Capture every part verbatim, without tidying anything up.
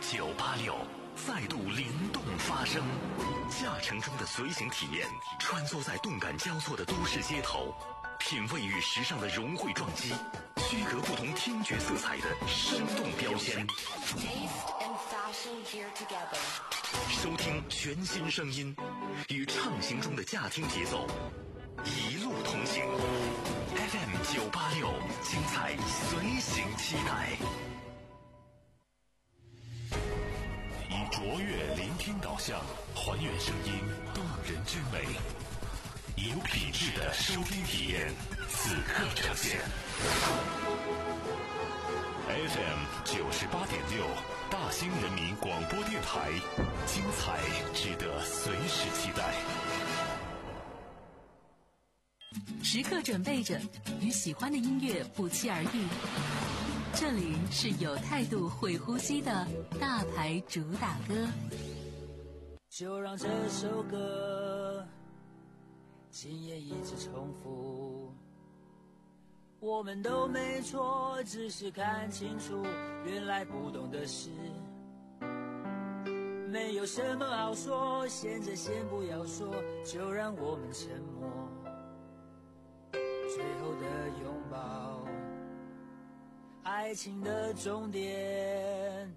九八六再度灵动发声，驾乘中的随行体验，穿梭在动感交错的都市街头，品味与时尚的融汇撞击，区隔不同听觉色彩的生动标签。收听全新声音，与畅行中的驾听节奏，一路同行。F M 九八六，精彩随行期待。以卓越聆听导向，还原声音动人之美，以有品质的收听体验，此刻呈现。F M 九十八点六，大兴人民广播电台，精彩值得随时期待。 时刻准备着，与喜欢的音乐不期而遇。这里是有态度会呼吸的大牌主打歌。 就让这首歌今夜一直重复，我们都没错，只是看清楚原来不懂的事，没有什么好说，现在先不要说，就让我们沉默，最后的拥抱，爱情的终点。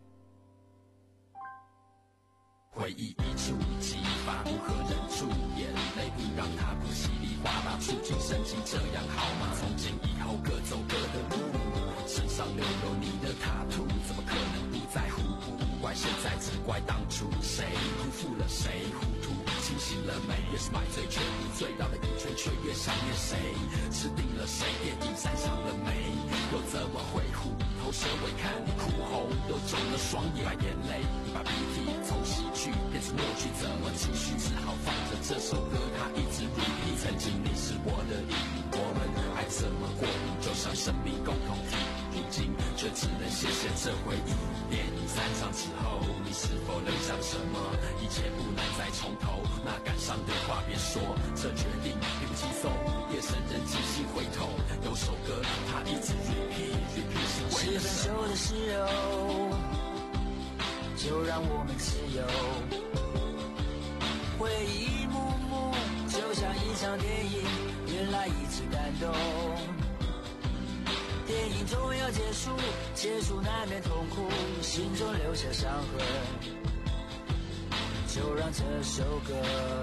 回忆一触即发，不可忍住眼泪，不让它不稀里哗啦，触景生情，这样好吗？从今以后各走各的路，身上留有你的塔图，怎么可能不在乎？不怪现在，只怪当初谁辜负了谁，糊涂清醒了没？越是买醉却不醉到了一圈，却越想念谁？吃定了谁？电影散场了没？又怎么会虎头蛇尾？看你哭红又肿了双眼，把眼泪你把鼻涕从喜剧变成默剧，怎么继续？只好放着这首歌，它一直 repeat。曾经你是我的意义，我们爱怎么过瘾，就像生命共同体。如今却只能谢谢这回忆。电影散场之后，你是否能想什么？一切不能再重头，那感伤的话别说，这决定并不轻松。夜深人静心会痛，有首歌它一直 repeat repeat 是为了什么？ 是分手的时候，就让我们自由。回忆一幕幕，就像一场电影，原来一直感动。电影终要结束，结束难免痛苦，心中留下伤痕。就让这首歌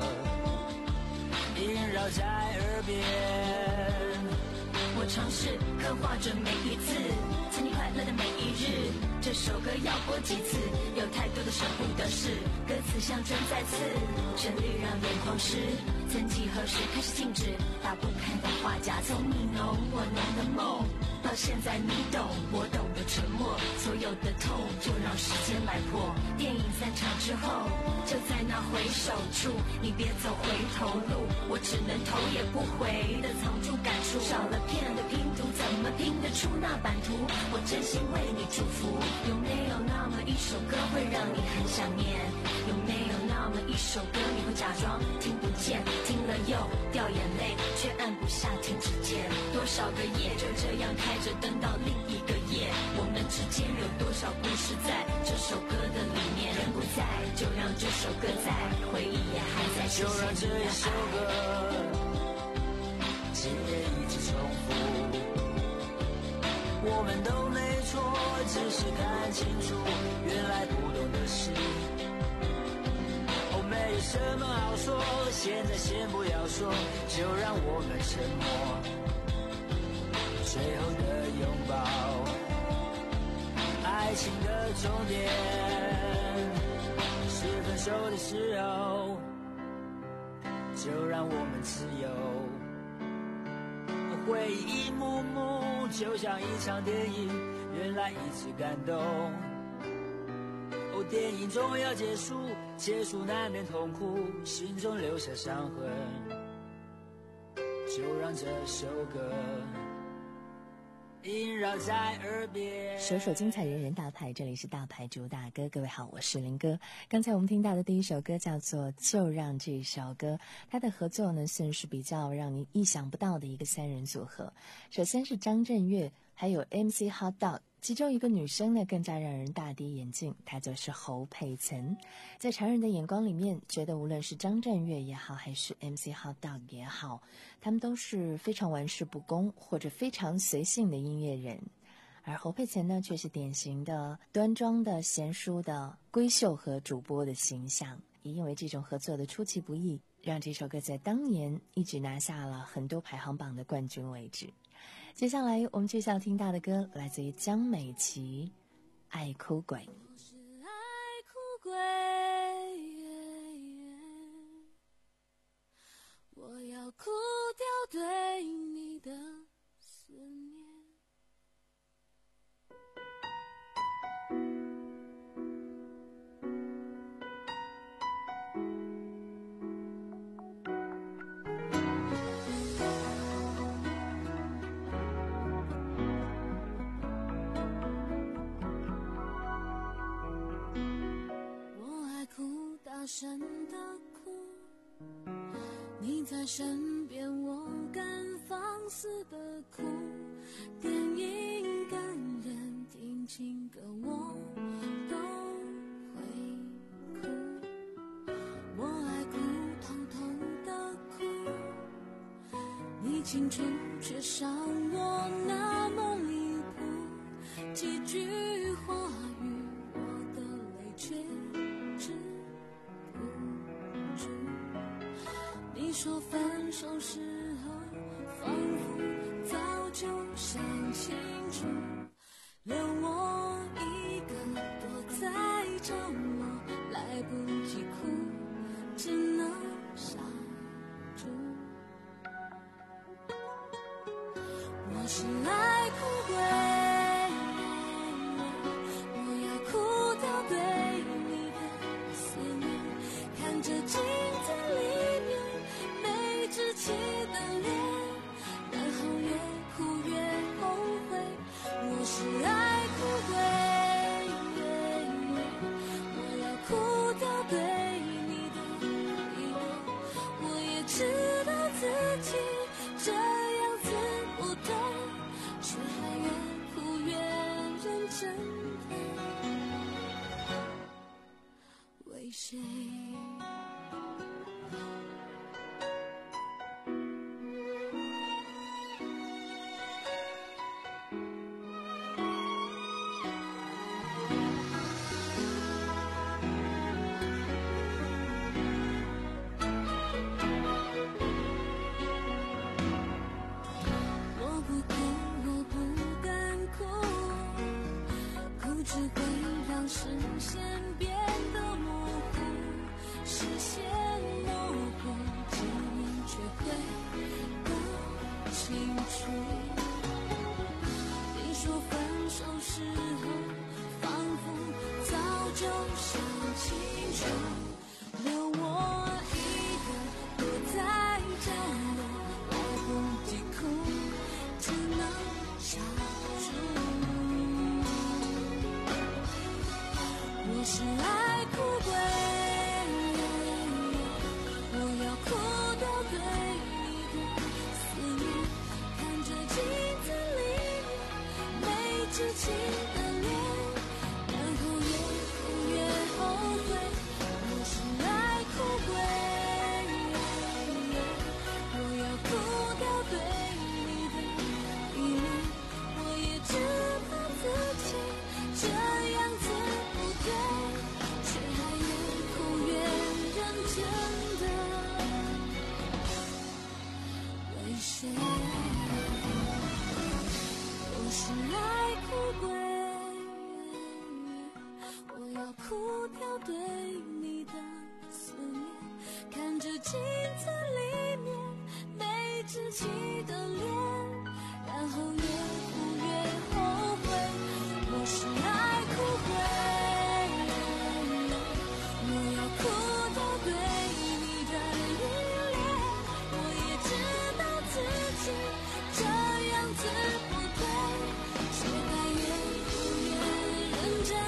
萦绕在耳边。 我尝试刻画着每一次曾经快乐的每一日，这首歌要播几次，有太多的舍不得事，歌词像针在刺，旋律让眼眶湿。曾几何时开始静止，打不开的画夹，从你浓我浓的梦，到现在你懂我懂的沉默，所有的痛就让时间来破。电影散场之后，就在那回首处，你别走回头路，我只能头也不回的藏住感触。少了片的拼图，怎么拼得出那版图？我真心为你祝福。有没有那么一首歌会让你很想念？有没有那么一首歌你会假装听不见，听了又掉眼泪，却按不下停止键？多少个夜就这样开着灯到另一个夜，我们之间有多少故事在这首歌的里面？人不在，就让这首歌在，回忆也还在出现。 就让这一首歌今夜一直重复，我们都没错，只是看清楚原来不懂的事。哦，没有什么好说，现在先不要说，就让我们沉默，最后的拥抱，爱情的终点。是分手的时候，就让我们自由。回忆一幕幕，就像一场电影，原来一直感动。哦，电影终要结束，结束难免痛苦，心中留下伤痕。就让这首歌萦绕在耳边。 首首精彩人人大牌，这里是大牌主打歌。各位好，我是林哥。刚才我们听到的第一首歌叫做就让这首歌，它的合作呢算是比较让你意想不到的一个三人组合。首先是张震岳还有 M C Hot Dog 其中一个女生呢，更加让人大跌眼镜，她就是侯佩岑。在常人的眼光里面，觉得无论是张震岳也好，还是 M C Hot Dog 也好，他们都是非常玩世不恭或者非常随性的音乐人。而侯佩岑呢，却是典型的端庄的、贤淑的闺秀和主播的形象。也因为这种合作的出其不意，让这首歌在当年一直拿下了很多排行榜的冠军位置。接下来我们接下来听到的歌来自于江美琪，《爱哭鬼》。 我是爱哭鬼，我要哭掉对你的思念。大声的哭，你在身边，我敢放肆的哭。电影感人，听情歌我都会哭。我爱哭，偷偷的哭，你清楚却伤我那么离谱。几句话语，我的泪却止。你说分手时候仿佛早就想清楚，留我一个躲在角落，来不及哭，只能傻住。我是爱哭鬼，我要哭掉对你的思念，看着镜子里稚气的脸，然后越哭越后悔。我是爱哭鬼，我要哭掉对你的依恋。我也知道自己这样子不对，却还越哭越认真的为谁？视线变得模糊，视线模糊，记忆却会更清楚。你说分手时候，仿佛早就想清楚，留我一个躲在角落，来不及哭，只能傻住。我是爱哭鬼，我要哭掉对你的思念，看着镜子里没稚气的脸，然后越哭越后悔。我是爱哭鬼，我要哭掉对你的依恋，我也知道自己这样子不对，却还越哭越认真的为谁？我是爱哭鬼，我要哭掉对你的思念，看着镜子里面没稚气的脸，然后越哭越后悔。我是爱哭鬼，我要哭掉对你的依恋，我也知道自己这样子不对，却还越哭越认真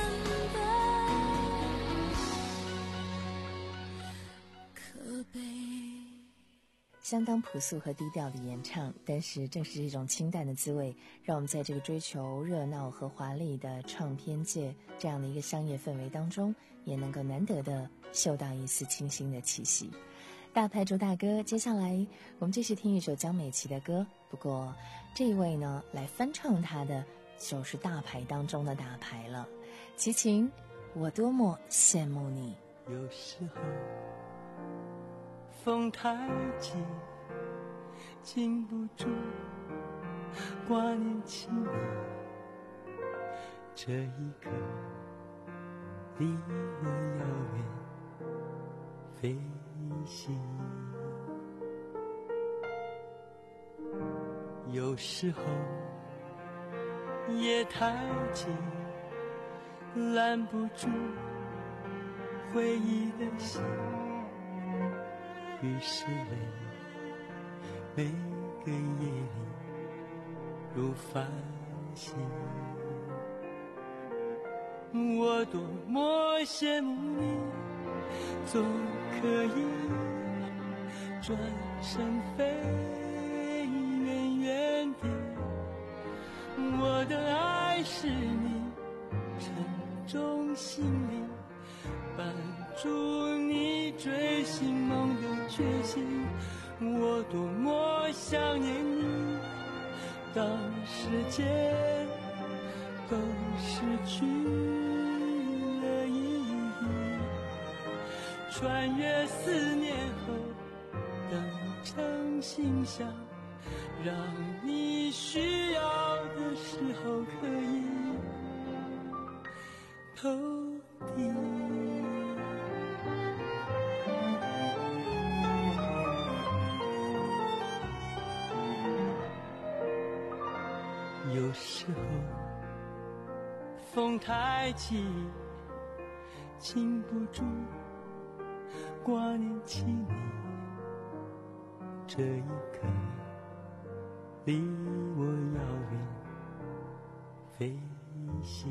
的可悲。 相当朴素和低调的演唱，但是正是这种清淡的滋味，让我们在这个追求热闹和华丽的唱片界这样的一个商业氛围当中，也能够难得的嗅到一丝清新的气息。大牌主打歌，接下来我们继续听一首江美琪的歌，不过这一位呢，来翻唱她的就是大牌当中的大牌了。齐秦，我多么羡慕你。 有时候风太急，禁不住挂念起你，这一刻离我遥远飞行。有时候夜太静，拦不住回忆的心，于是泪每个夜里如繁星。我多么羡慕你，总可以转身飞远远地。我的爱是你沉重心灵，伴助你追寻梦的决心。我多么想念你，当世界都失去了意义，穿越思念后等成信箱，让你需要的时候可以投递。有时候风太急，禁不住挂念起你，这一刻离我遥远飞行。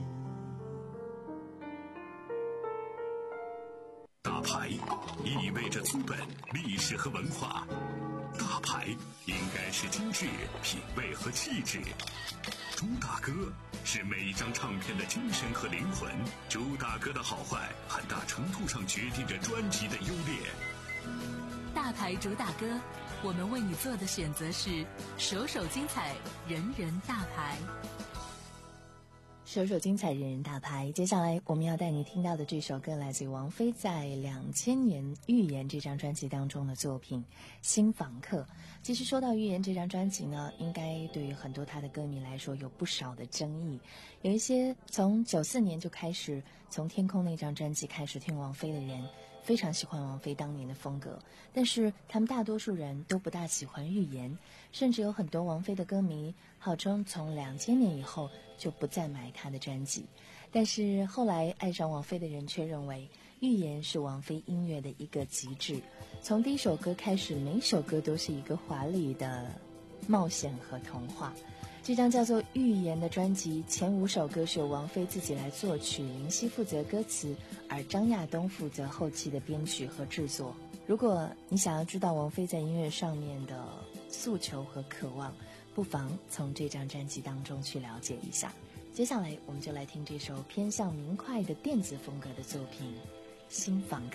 大牌意味着资本、历史和文化，大牌应该是精致、品味和气质。主打歌是每一张唱片的精神和灵魂，主打歌的好坏很大程度上决定着专辑的优劣。 大牌主打歌，我们为你做的选择是首首精彩，人人大牌。 首首精彩，人人大牌。接下来我们要带你听到的这首歌来自于王菲在两千年《预言》这张专辑当中的作品《新访客》。其实说到《预言》这张专辑呢，应该对于很多他的歌迷来说有不少的争议。有一些从九四年就开始从天空那张专辑开始听王菲的人，非常喜欢王菲当年的风格，但是他们大多数人都不大喜欢《预言》，甚至有很多王菲的歌迷号称从两千年以后就不再买她的专辑。但是后来爱上王菲的人却认为，《预言》是王菲音乐的一个极致，从第一首歌开始，每首歌都是一个华丽的冒险和童话。这张叫做《预言》的专辑，前五首歌是由王菲自己来作曲，林夕负责歌词，而张亚东负责后期的编曲和制作。如果你想要知道王菲在音乐上面的诉求和渴望，不妨从这张专辑当中去了解一下。接下来我们就来听这首偏向明快的电子风格的作品《新访客》。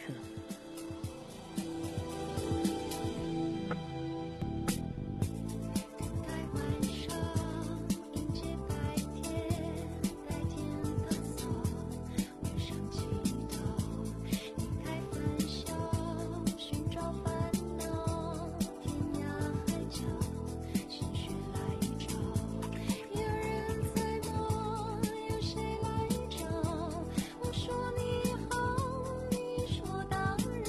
我说你好，你说当然。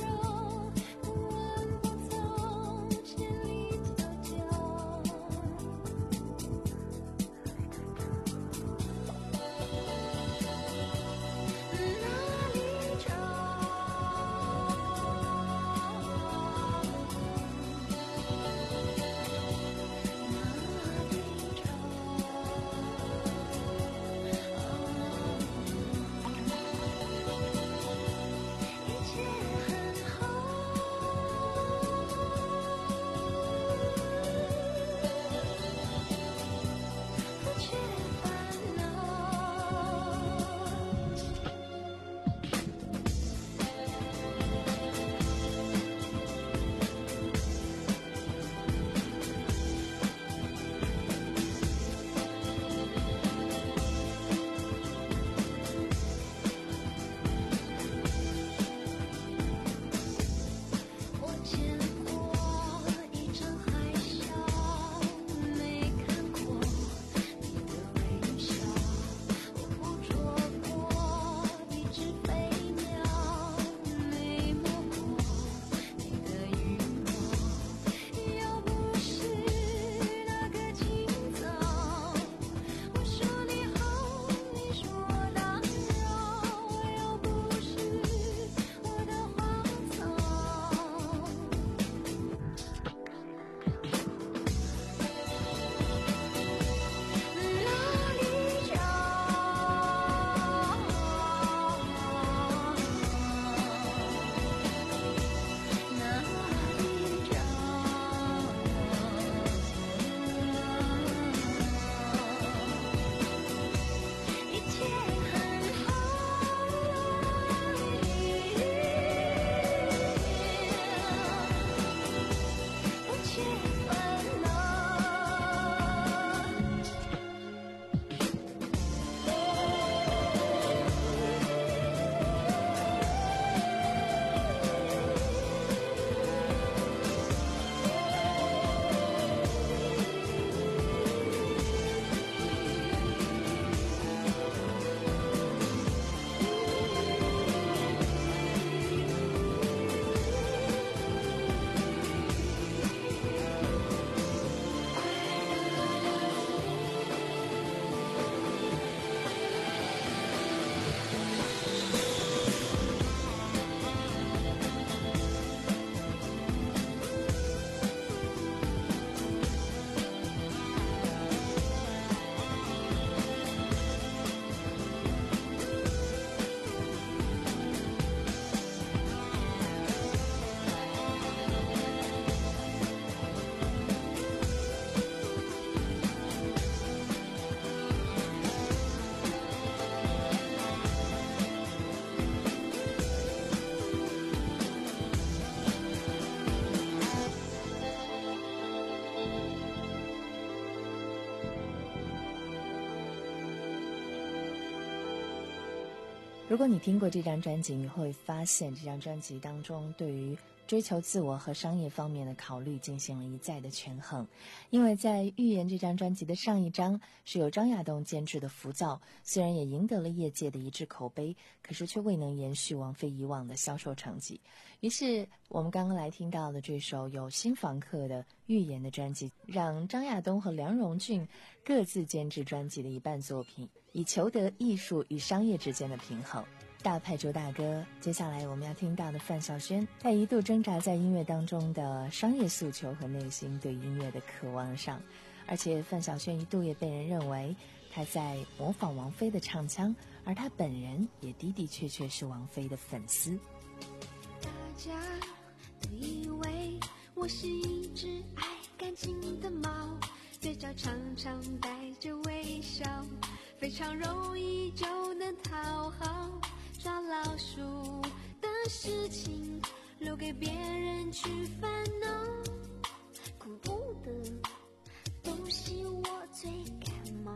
如果你听过这张专辑，你会发现这张专辑当中对于追求自我和商业方面的考虑进行了一再的权衡。因为在《预言》这张专辑的上一张是由张亚东监制的《浮躁》，虽然也赢得了业界的一致口碑，可是却未能延续王菲以往的销售成绩。于是我们刚刚来听到的这首有新房客的《预言》的专辑，让张亚东和梁荣俊各自监制专辑的一半作品，以求得艺术与商业之间的平衡。大派主打歌，接下来我们要听到的范晓萱，她一度挣扎在音乐当中的商业诉求和内心对音乐的渴望上，而且范晓萱一度也被人认为她在模仿王菲的唱腔，而她本人也的的确确是王菲的粉丝。 大家都以为我是一只爱干净的猫，嘴角常常带着微笑，非常容易就能讨好，抓老鼠的事情留给别人去烦恼，恐怖的东西我最感冒。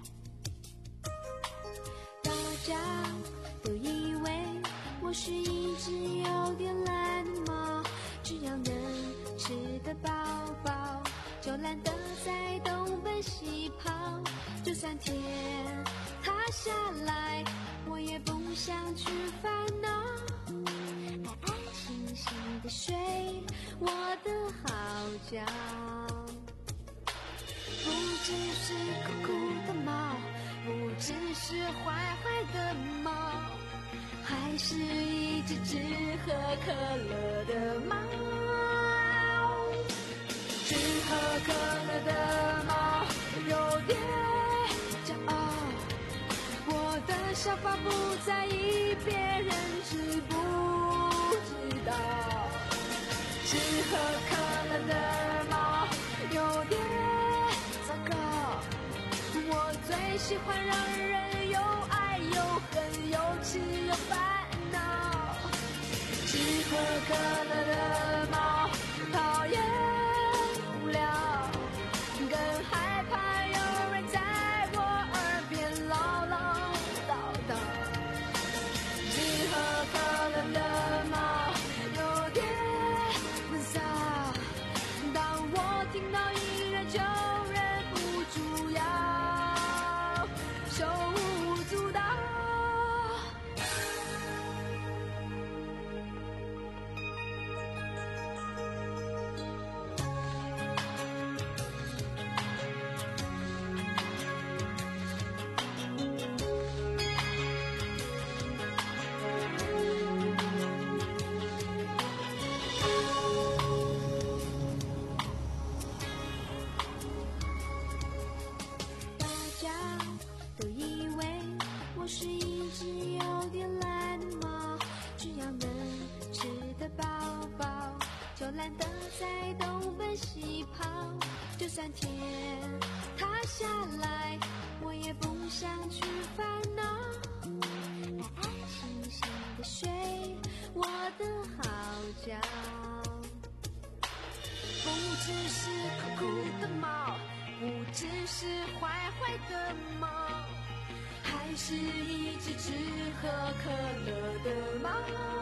大家都以为我是一只有点懒的猫，只要能吃得饱饱，就懒得再东奔西跑，就算天塌下来我也不想去烦恼，安安心心的睡我的好觉。不只是酷酷的猫，不只是坏坏的猫，还是一只只喝可乐的猫。只喝可乐的猫有点骄傲，我的想法不在意，别人知不知道？只喝可乐的猫有点糟糕，我最喜欢让人又爱又恨又气又烦恼。只喝可乐的猫讨厌无聊，更害怕有人在我耳边唠唠叨叨。只喝可乐的猫有点闷骚，当我听到音乐就忍不住要手舞足蹈。大家都以为我是一只有点懒的猫，只要能吃得饱饱，就懒得再东奔西跑，就算天塌下来我也不想去烦恼，安安心心的睡我的好觉。不只是酷酷的猫，不只是坏坏的猫，还是一只只喝可乐的猫。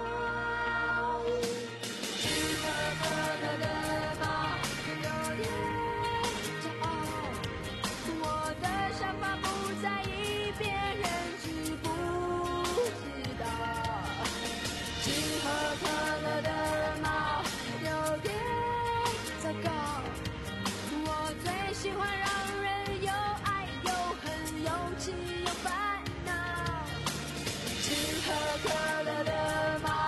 只喝可乐的猫有点骄傲，我的想法不在意，别人知不知道？只喝可乐的猫有点糟糕，我最喜欢让人又爱又恨又气又烦恼。只喝可乐的猫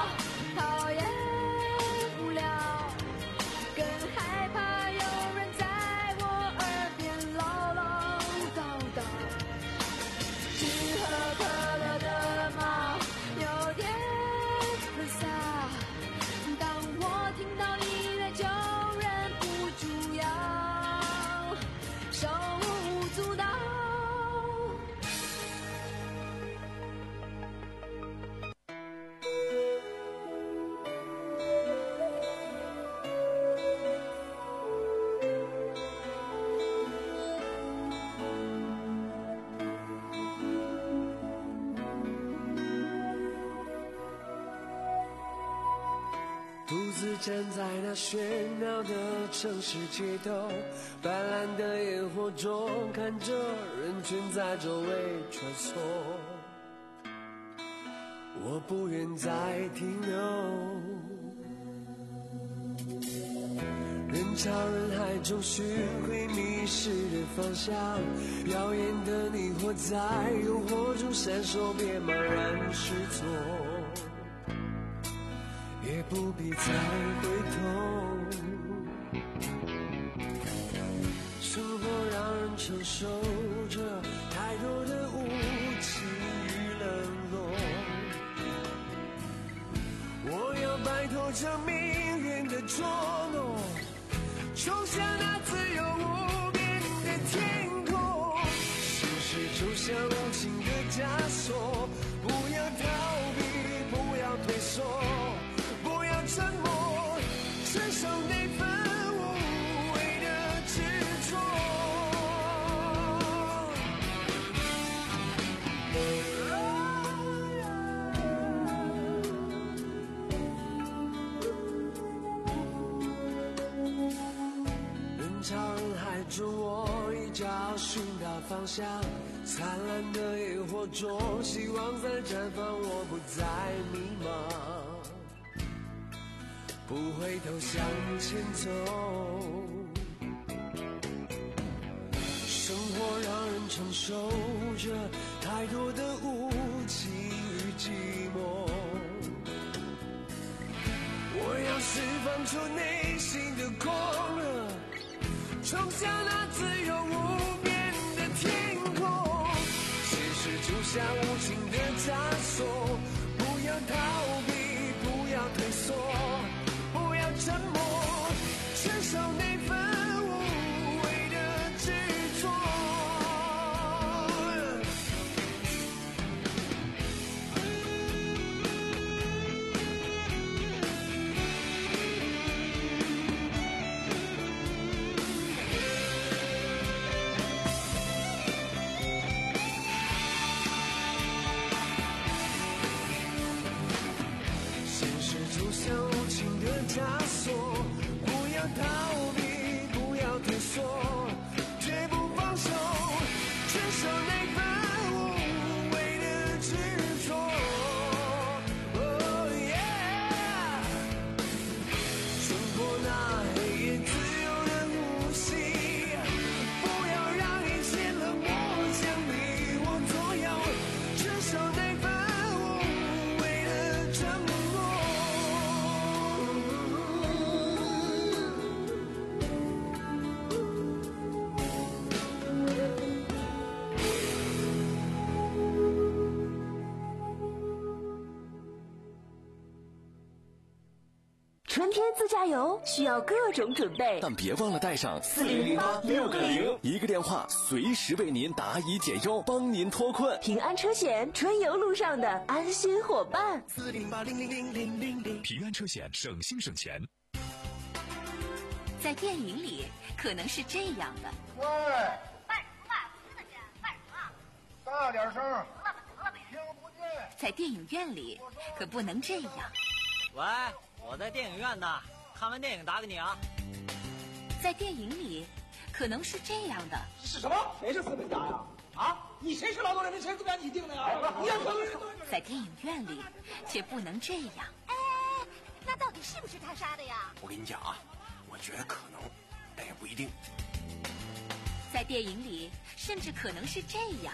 独自站在那喧闹的城市街头，斑斓的烟火中，看着人群在周围穿梭。我不愿再停留，人潮人海中寻回迷失的方向，耀眼的你或在诱惑中闪烁，别茫然失措，也不必再回头。生活让人承受着太多的无情与冷落，我要摆脱这命运的捉弄，冲向那自由无边的天空。现实就像无情的枷锁，不要逃避，不要退缩，不要沉默，承受那份无谓的执着。人潮人海中，我一脚寻到方向，灿烂的烟火中，希望在绽放，我不再迷茫，不回头向前走。生活让人承受着太多的无情与寂寞，我要释放出内心的狂热，冲向那自由无边的天空。现实就像无情的枷锁，不要逃避，不要退缩，不要沉默，承受那份无谓的执着。就像无情的枷锁，不要逃避，不要退缩，绝不放手，承受那份无谓的执着。Oh yeah， 冲破那黑夜，自由的呼吸，不要让一切冷漠将你我左右，承受那份无谓的沉默。 春天自驾游需要各种准备， 但别忘了带上四零零八六个零， 一个电话随时为您答疑解忧，帮您脱困。 平安车险，春游路上的安心伙伴。 四零八零零零零零零，平安车险，省心省钱。 在电影里可能是这样的。 喂， 干什么？听得见？干什么？ 大点声。 得了吧，得了呗。 听不见。 在电影院里可不能这样。 喂，我在电影院呢，看完电影打给你啊。 在电影里可能是这样的。 是什么？谁是资本家呀？啊，你谁是劳动人民？谁资本家你定的呀？你要在电影院里却不能这样。 哎，那到底是不是他杀的呀？ 我跟你讲啊，我觉得可能，但也不一定。 在电影里甚至可能是这样。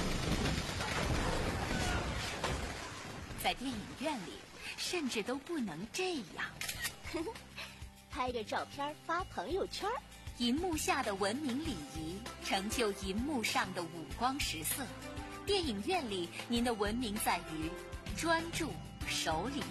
在电影院里甚至都不能这样。 拍个照片发朋友圈。 银幕下的文明礼仪成就银幕上的五光十色。电影院里您的文明在于专注守礼。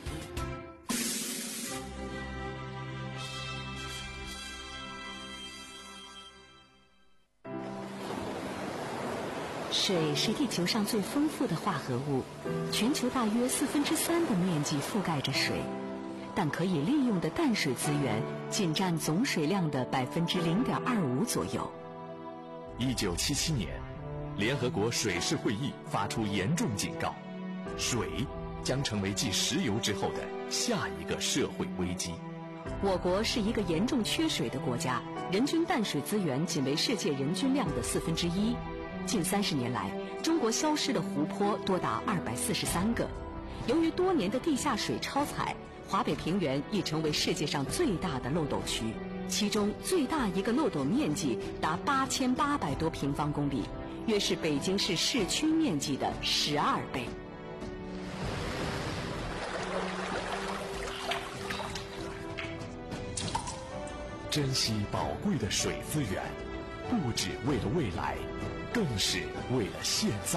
水是地球上最丰富的化合物，全球大约四分之三的面积覆盖着水，但可以利用的淡水资源仅占总水量的百分之零点二五左右。 一九七七年，联合国水事会议发出严重警告：水将成为继石油之后的下一个社会危机。 我国是一个严重缺水的国家，人均淡水资源仅为世界人均量的四分之一。近三十年来，中国消失的湖泊多达二百四十三个。由于多年的地下水超采，华北平原已成为世界上最大的漏斗区，其中最大一个漏斗面积达八千八百多平方公里，约是北京市市区面积的十二倍。 珍惜宝贵的水资源，不只为了未来，更是为了现在。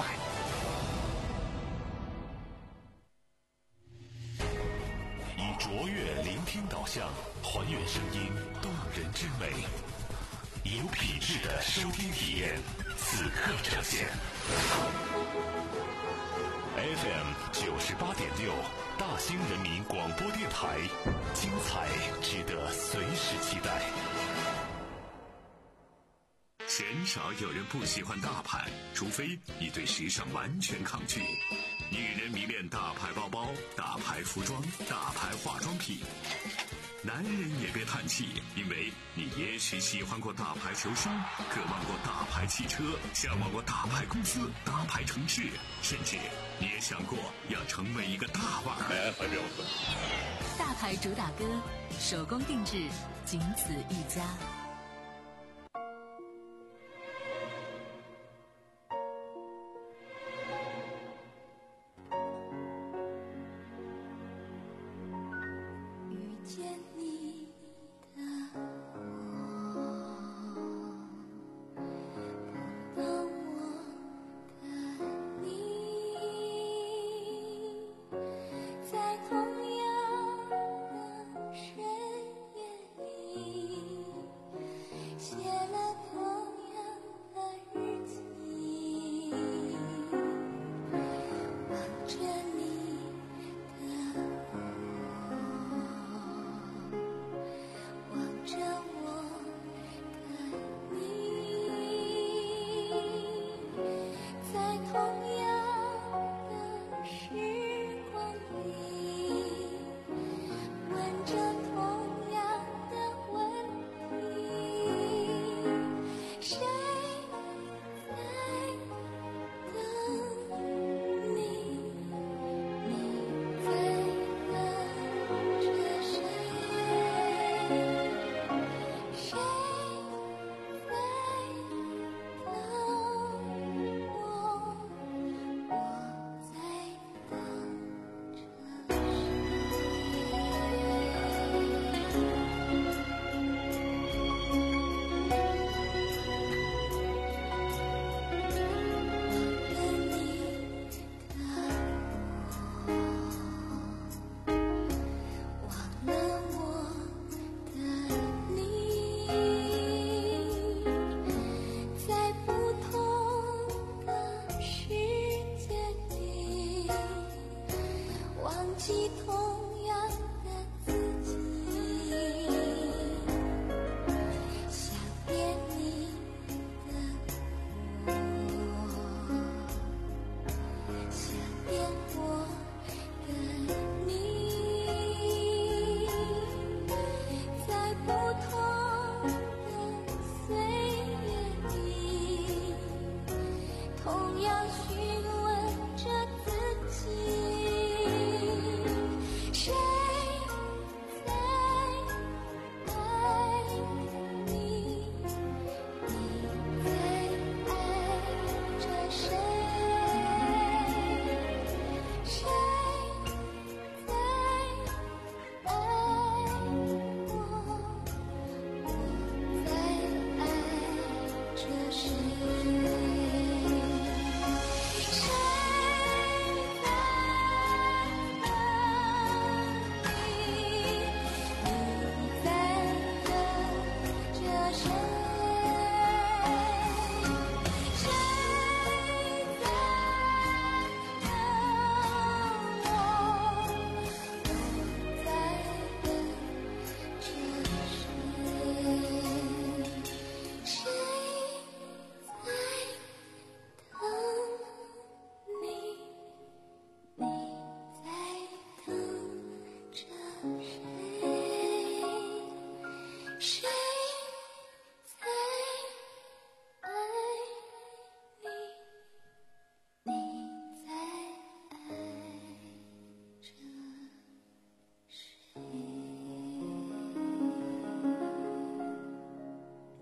以卓越聆听导向，还原声音动人之美，有品质的收听体验，此刻呈现。F M 九十八点六，大兴人民广播电台，精彩值得随时期待。鲜少有人不喜欢大牌，除非你对时尚完全抗拒。女人迷恋大牌包包、大牌服装、大牌化妆品。男人也别叹气，因为你也许喜欢过大牌球星，渴望过大牌汽车，向往过大牌公司、大牌城市，甚至你也想过要成为一个大腕儿。 大牌主打歌，手工定制，仅此一家。 谁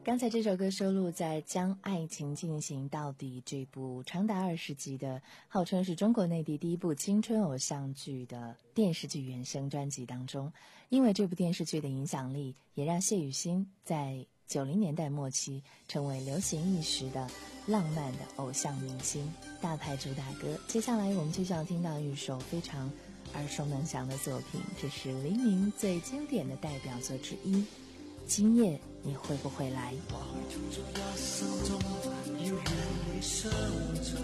刚才这首歌收录在《将爱情进行到底》这部长达二十集的，号称是中国内地第一部青春偶像剧的电视剧原声专辑当中。因为这部电视剧的影响力，也让谢雨欣在九零年代末期成为流行一时的浪漫的偶像明星。大牌主打歌，接下来我们就要听到一首非常耳熟能详的作品，这是黎明最经典的代表作之一。今夜你会不会来？ 或許種咗一生中要與你相聚，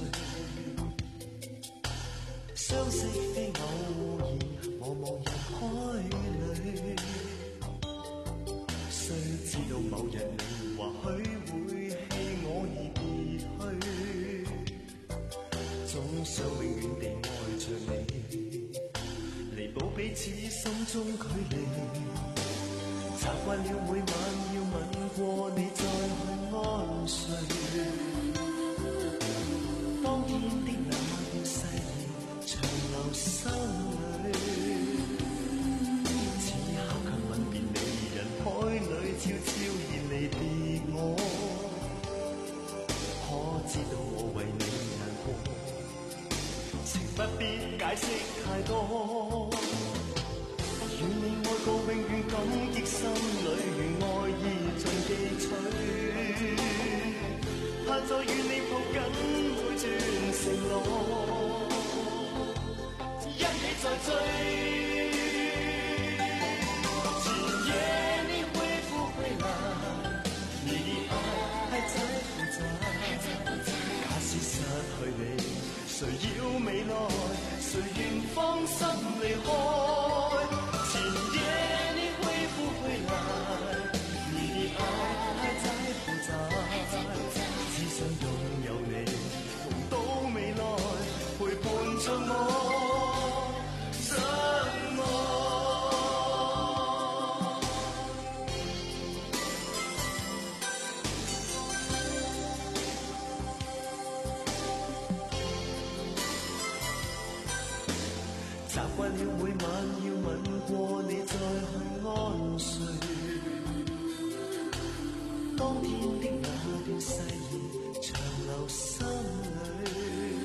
相識非偶然，茫茫人海裏，雖知道某日你或許會棄我而別去，總想永遠地愛着你，彌補彼此心中距離。習慣了每晚要吻過你再去安睡，當天的那段誓言長留心裏，此刻卻吻別你，人海裏悄悄然離別我，可知道我為你難過，情不必解釋太多，願你愛過永遠感激心裏，願愛意盡記取，盼再與你抱緊每段承諾，一起再追。前夜你會不會來？你的愛還在不在？假使失去你，誰要未來？誰願放心離開？前夜你會不會來？你的愛還在不在？只想擁有你，夢到未來，陪伴着我，相愛。習慣了每晚要吻過你再去安睡，當天的那段誓言長留心裏，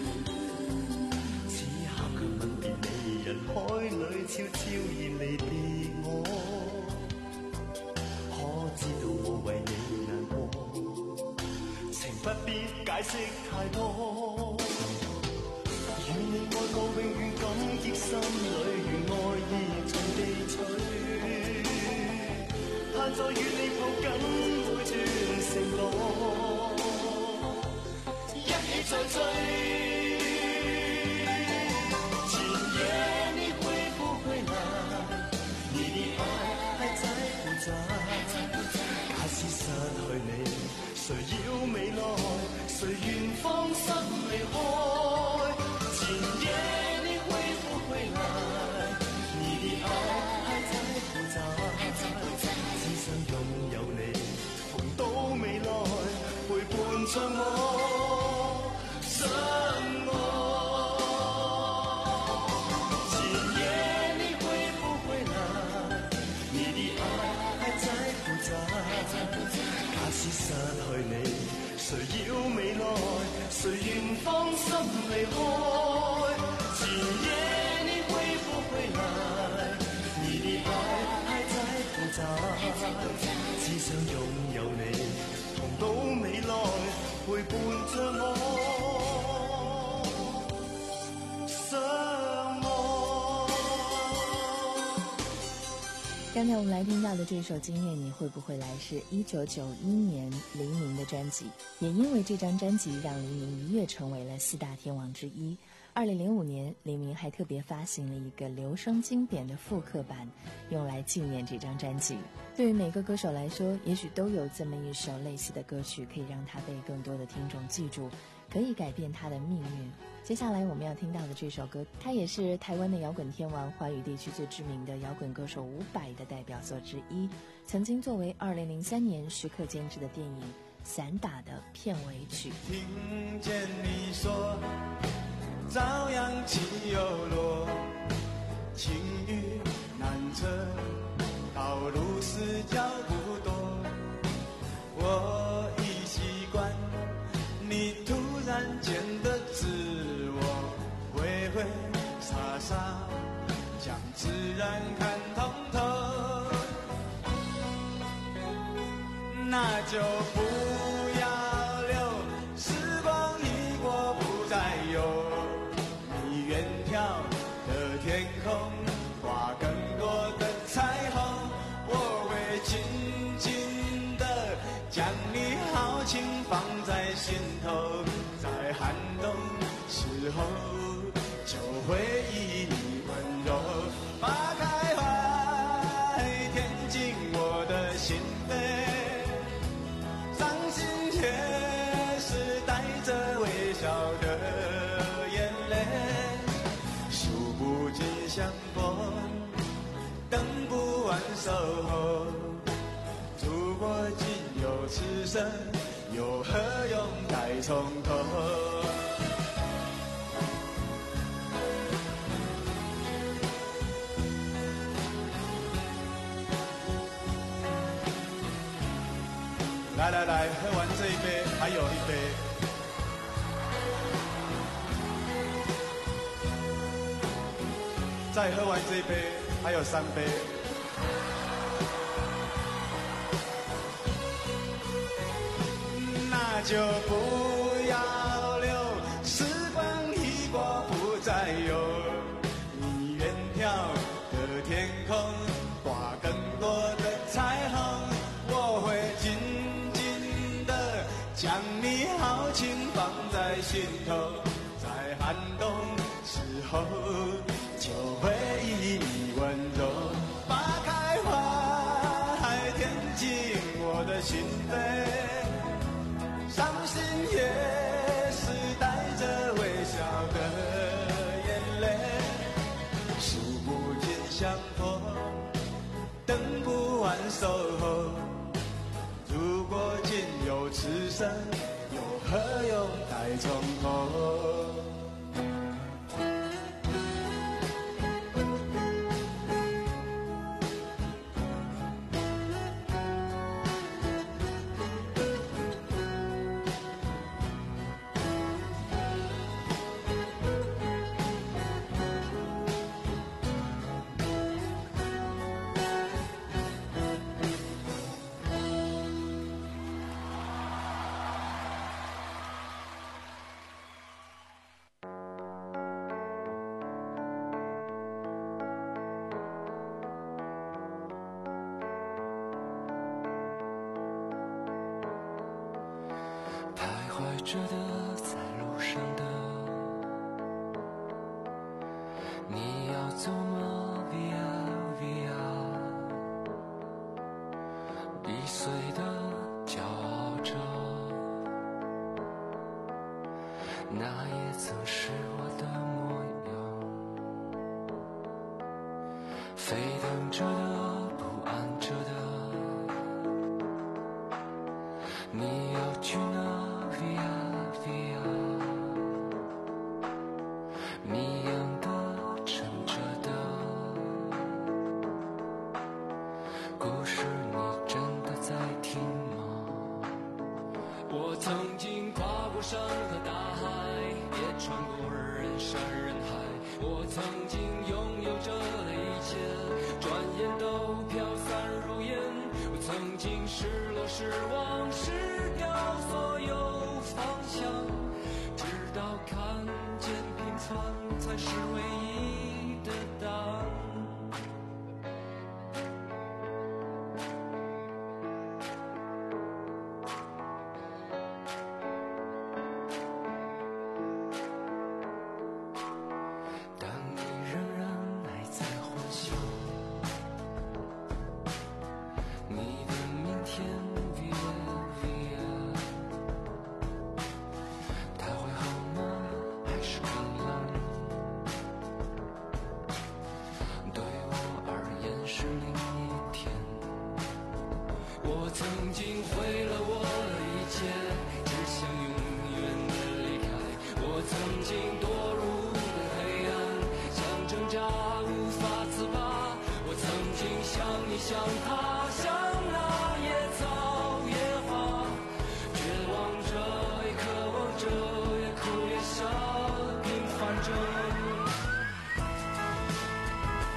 此刻卻吻別你，人海裏悄悄然離別我，可知道我為你難過，情不必解釋太多，願你愛過永遠感激心裏，願愛意盡地取，盼再與你抱緊每段承諾，一起再追。前夜你會不會來？你的愛還在不在？假使失去你，誰要未來？誰願放心離開？前夜你會不會來？你的愛還在不在？只想擁有你，同到未來，陪伴着我，相愛。前夜你會不會來？你的愛還在不在？假使失去你，誰要未來？誰願放心離開？前夜你會不會來？你的愛還在不在？只想擁有你，同到未來，陪伴着我，相愛。 刚才我们来听到的这首《今夜你会不会来》是一九九一年黎明的专辑，也因为这张专辑让黎明一跃成为了四大天王之一。二零零五年，黎明还特别发行了一个留声经典的复刻版，用来纪念这张专辑。对于每个歌手来说，也许都有这么一首类似的歌曲，可以让他被更多的听众记住，可以改变他的命运。接下来我们要听到的这首歌，它也是台湾的摇滚天王，华语地区最知名的摇滚歌手伍佰的代表作之一，曾经作为二零零三年徐克监制的电影《散打》的片尾曲。 听见你说朝阳起又落，晴雨难测，道路是脚不多，我将自然看通透，那就不要留时光一过不再有，你远眺的天空画更多的彩虹，我会紧紧地将你豪情放在心头，在寒冬时候就会以你温柔扒开怀，填进我的心扉，伤心却是带着微笑的眼泪，数不尽相逢，等不完守候，如果仅有此生，又何用再从头。来来来，喝完这一杯，还有一杯。再喝完这一杯，还有三杯。那就不要留时光一过不再有，你远眺的天空画更多的彩虹，我会紧紧地将你豪情放在心头，在寒冬时候就会以你温柔扒开怀，填进我的心扉，伤心也是带着微笑的眼泪，数不尽相逢，等不完守候，如果仅有此生，又何用再从头。 徘徊着的，在路上的，你要走吗 ？Via Via， 易碎的骄傲着，那也曾是我的模样。飞腾着的，不安着的，你要去哪？Via Via， 谜样的沉着的故事，你真的在听吗？我曾经跨过山和大海，也穿过人山人海，我曾经拥有着的一切，转眼都飘散如烟。我曾经失落失望失掉所有方向，直到看见平凡才是唯一的答案。但你仍然还在幻想，你的明天 Via Via， 它会好吗？还是更冷？对我而言是另一天。我曾经毁了我的一切，只想永远的离开。我曾经堕入了黑暗，想挣扎无法自拔。我曾经像你像他，像那野草野花，绝望着也渴望着，也哭也笑，平凡着。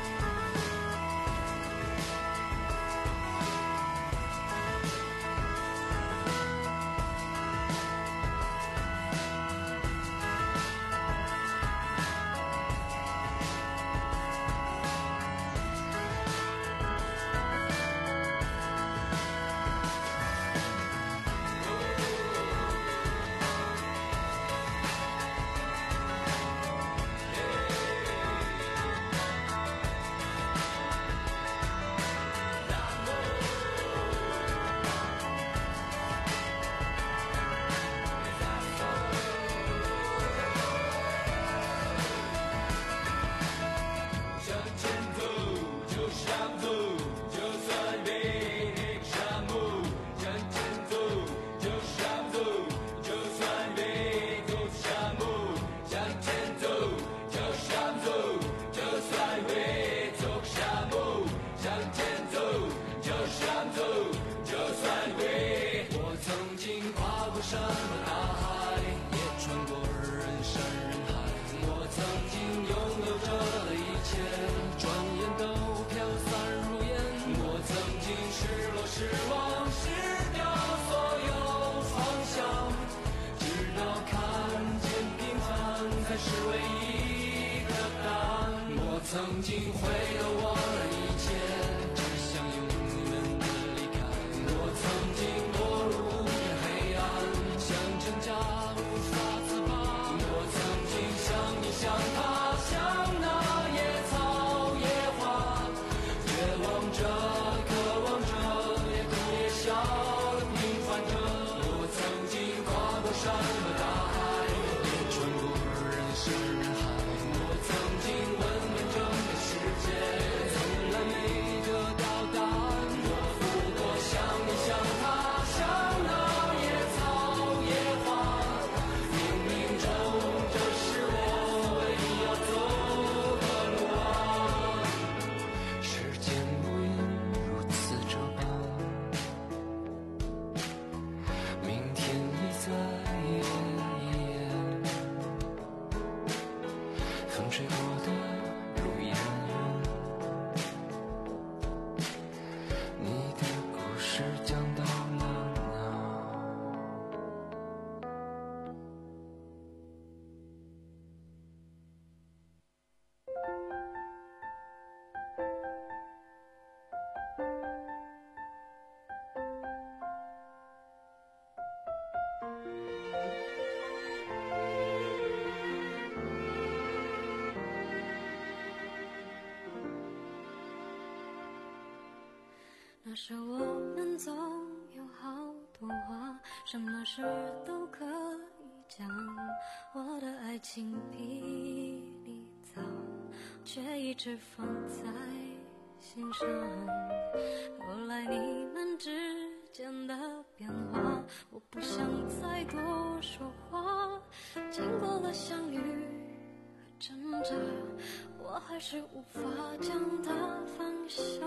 那时我们总有好多话，什么事都可以讲。我的爱情比你早，却一直放在心上。后来你们之间的变化，我不想再多说话。经过了相遇和挣扎，我还是无法将它放下。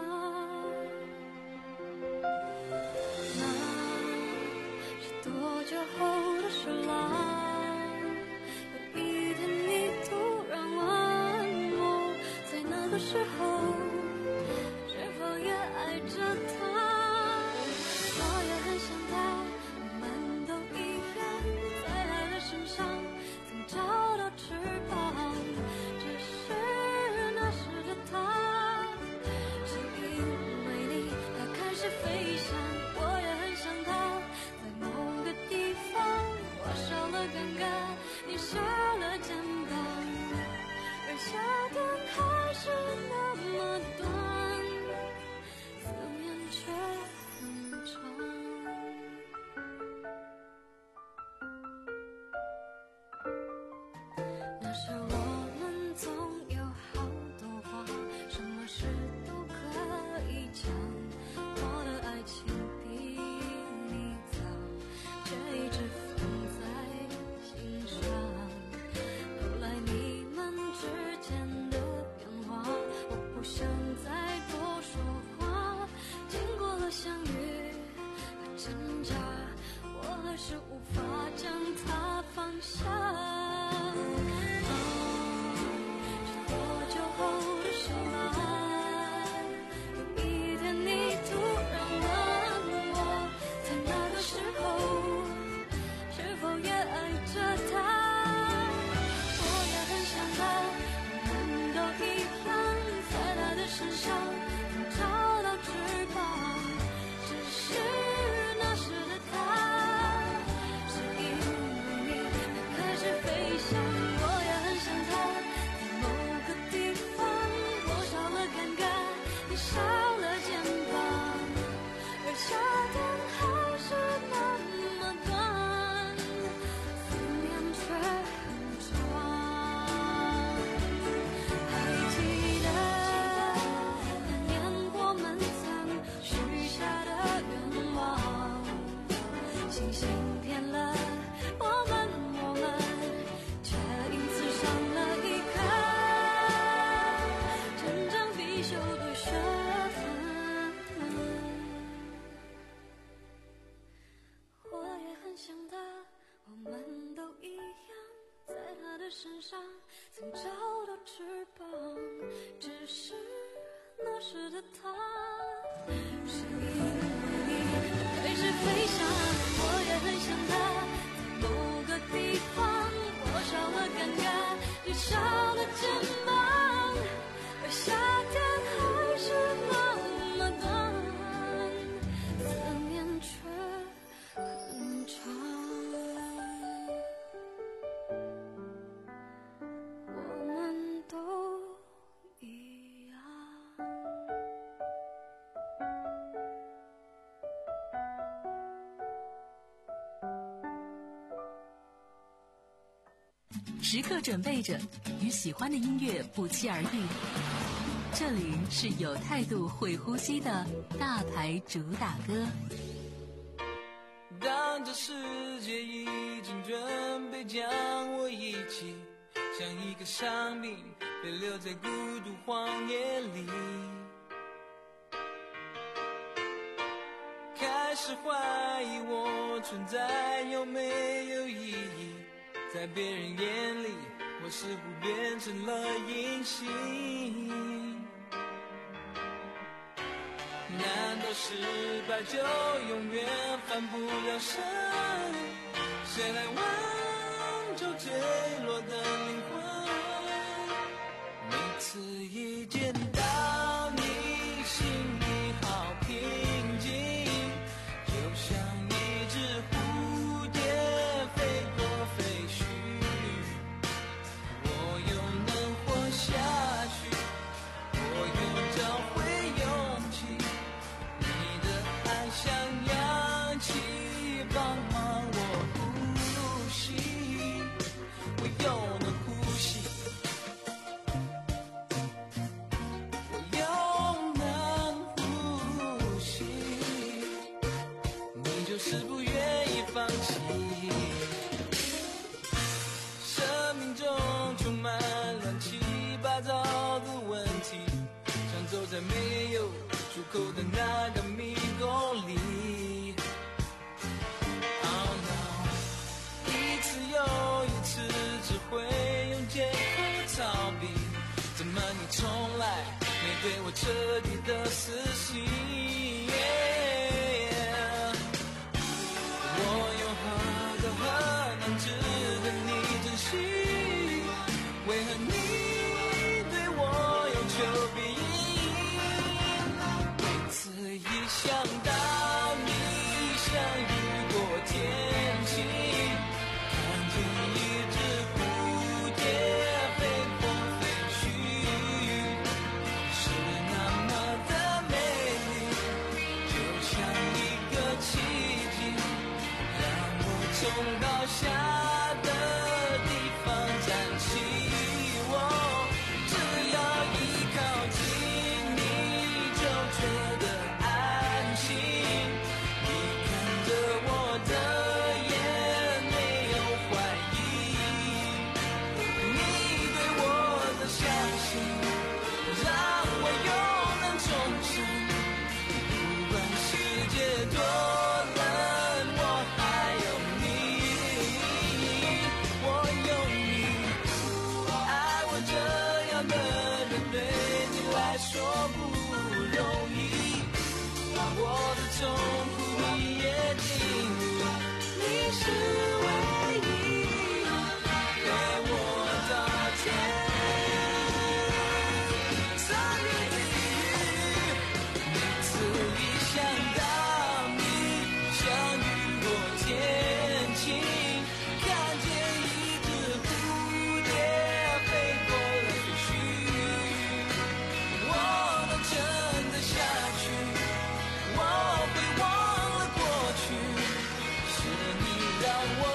那是多久后的事啦？有一天你突然问我，在那个时候是否也爱着他？我也很想他，我们都一样，在他的身上曾找到翅膀。只是那时的他，是因为你，他开始飞翔。我也很想他，在某个地方，我少了尴尬，你少了肩膀，而夏天还是那么短，思念却很长。那时我们总有好多话，什么事都可以讲。我的爱情比你早，却一直放在心上。后来你们之间的变化，我不想再多说话。经过了相遇和挣扎，我还是无法将它放下。是多久后的事啦？有一天你突然问我，在那个时候是否也爱着他？我也很想他，我们都一样，在他的身上能找到翅膀。只是那时的他，是因为你，他开始飞翔。我也很想他，在某个地方，我少了尴尬，你少了肩膀，而夏天还是那么短，思念却很长。还记得那年我们曾许下的愿望，星星骗了我们，我们却因此上了一课真正必修的学分。我也很想他，我们都一样，在他的身上曾找到翅膀。只是那时的他，是因为你，他开始飞翔。我也很想他，在某个地方，我少了尴尬，你少了肩膀，而夏天时刻准备着，与喜欢的音乐不期而遇。这里是有态度、会呼吸的大牌主打歌。 当这世界已经准备将我遗弃，像一个伤兵被留在孤独荒野里，开始怀疑我存在有没有意义，在别人眼里我似乎变成了隐形。难道失败就永远翻不了身？谁来挽救坠落的灵魂？每次一见到你，心里好平静，就像一只蝴蝶飞过废墟，我又能活下去，我又找回勇气，你的爱像氧气帮忙我呼吸，我又能呼吸，我又能呼吸，你就是不愿意放弃。生命中充满乱七八糟的问题，像走在没有出口的那个迷宫里。Oh no， 一次又一次只会用借口逃避，怎么你从来没对我彻底的死心？ Yeah， 我用何德何能值得你珍惜？为何你对我有求必应？每次一想到你像雨过天晴，看见一只蝴蝶飞过废墟，是那么的美丽，就像一个奇迹，让我从高下的地方站起。我只要一靠近你，就觉得安心。你看着我的眼，没有怀疑，你对我的相信，让我又能重生。不管世界多冷，我还有你，我有你。爱我这样的人对你来说不容易，我的痛苦你也经历，你是唯一陪我到天苍与地。每次一想到你像雨过天晴，看见一只蝴蝶飞过了废墟，我能撑得下去，我会忘了过去，是你让我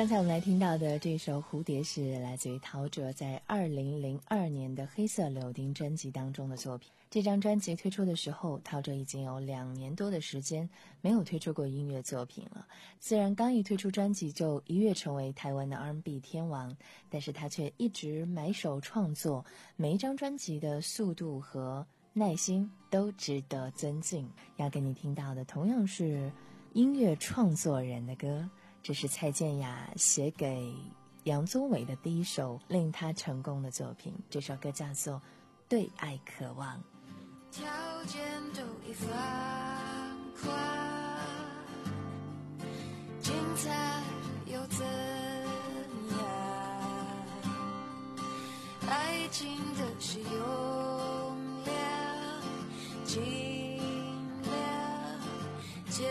刚才我们来听到的这首《蝴蝶》是来自于陶喆在二零零二年的《黑色柳丁》专辑当中的作品。这张专辑推出的时候，陶喆已经有两年多的时间没有推出过音乐作品了。虽然刚一推出专辑就一跃成为台湾的 R and B 天王，但是他却一直埋首创作，每一张专辑的速度和耐心都值得尊敬。要跟你听到的同样是音乐创作人的歌，这是蔡健雅写给杨宗纬的第一首令他成功的作品，这首歌叫做《对爱渴望》。 条件都已放宽，精彩又怎样？爱情的是用量，尽量减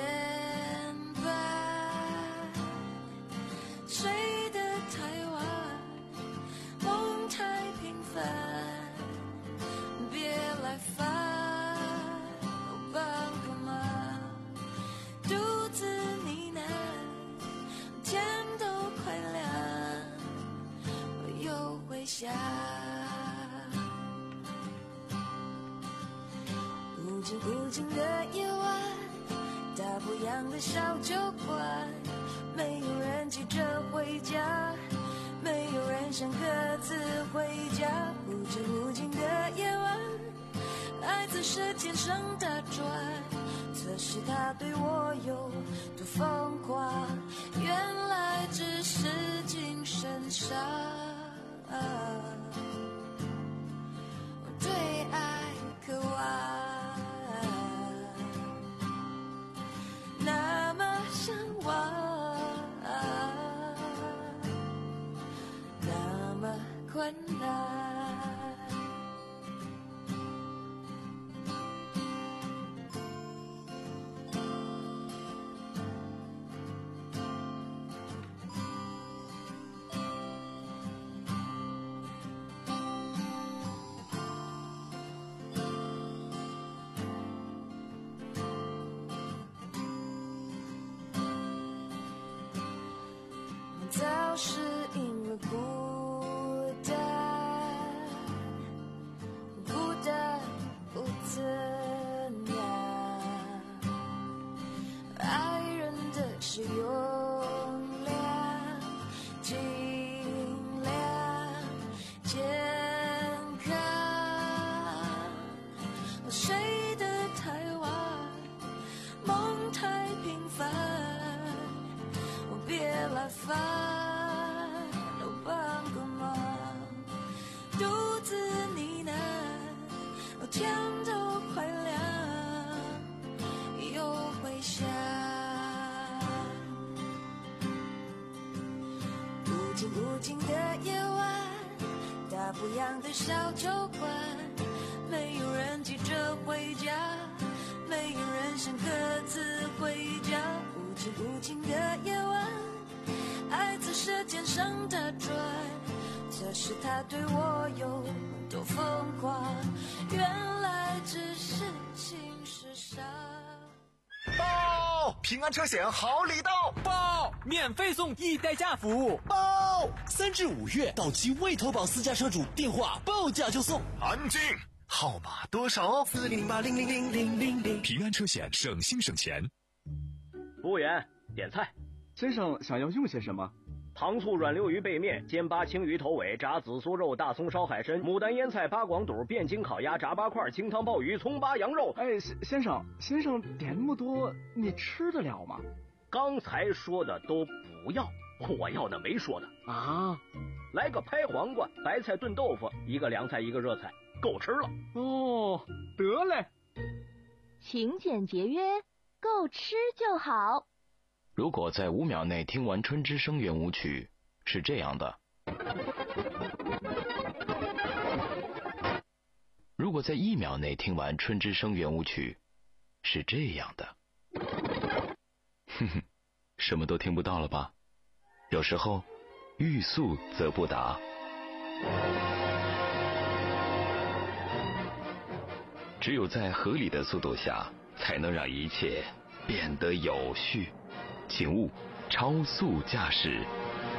半。谁的台湾梦太平凡，别来烦。下无尽无尽的夜晚，大不一样的小酒馆，没有人急着回家，没有人想各自回家。无尽无尽的夜晚，爱在舌尖上打转，测试他对我有多疯狂，原来只是精神上对爱渴望，那么向往，那么困难。早是因为孤单，孤单不怎样，爱人的是用量，尽量健康。谁的台湾梦太平凡，别来烦，都帮个忙，独自呢喃，哦，天都快亮，又回想，无尽无尽的夜晚，大不一样的小酒馆，没有人急着回家，没有人想各自回家。无尽无尽的夜晚，爱在舌尖上打转，测试他对我有多疯狂，原来只是情史上。 报！平安车险好礼到！ 报！免费送一代驾服务！ 报！三至五月到期未投保私家车主电话报价就送。 安静！号码多少？ 四零八零零零零零零。 平安车险，省心省钱。 服务员，点菜。 先生想要用些什么？ 糖醋软溜鱼背面、煎八青鱼头尾、炸紫苏肉、大葱烧海参、牡丹腌菜、八广肚、汴京烤鸭、炸八块、清汤鲍鱼、葱八羊肉。 哎，先生，先生点那么多，你吃得了吗？ 刚才说的都不要，我要的没说的啊。 来个拍黄瓜、白菜炖豆腐，一个凉菜，一个热菜，够吃了。 哦，得嘞。 勤俭节约，够吃就好。 如果在五秒内听完《春之声》圆舞曲，是这样的；如果在一秒内听完《春之声》圆舞曲，是这样的。哼哼，什么都听不到了吧？有时候，欲速则不达。只有在合理的速度下，才能让一切变得有序。请勿超速驾驶。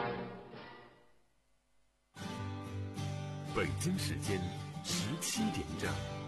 北京时间十七点整。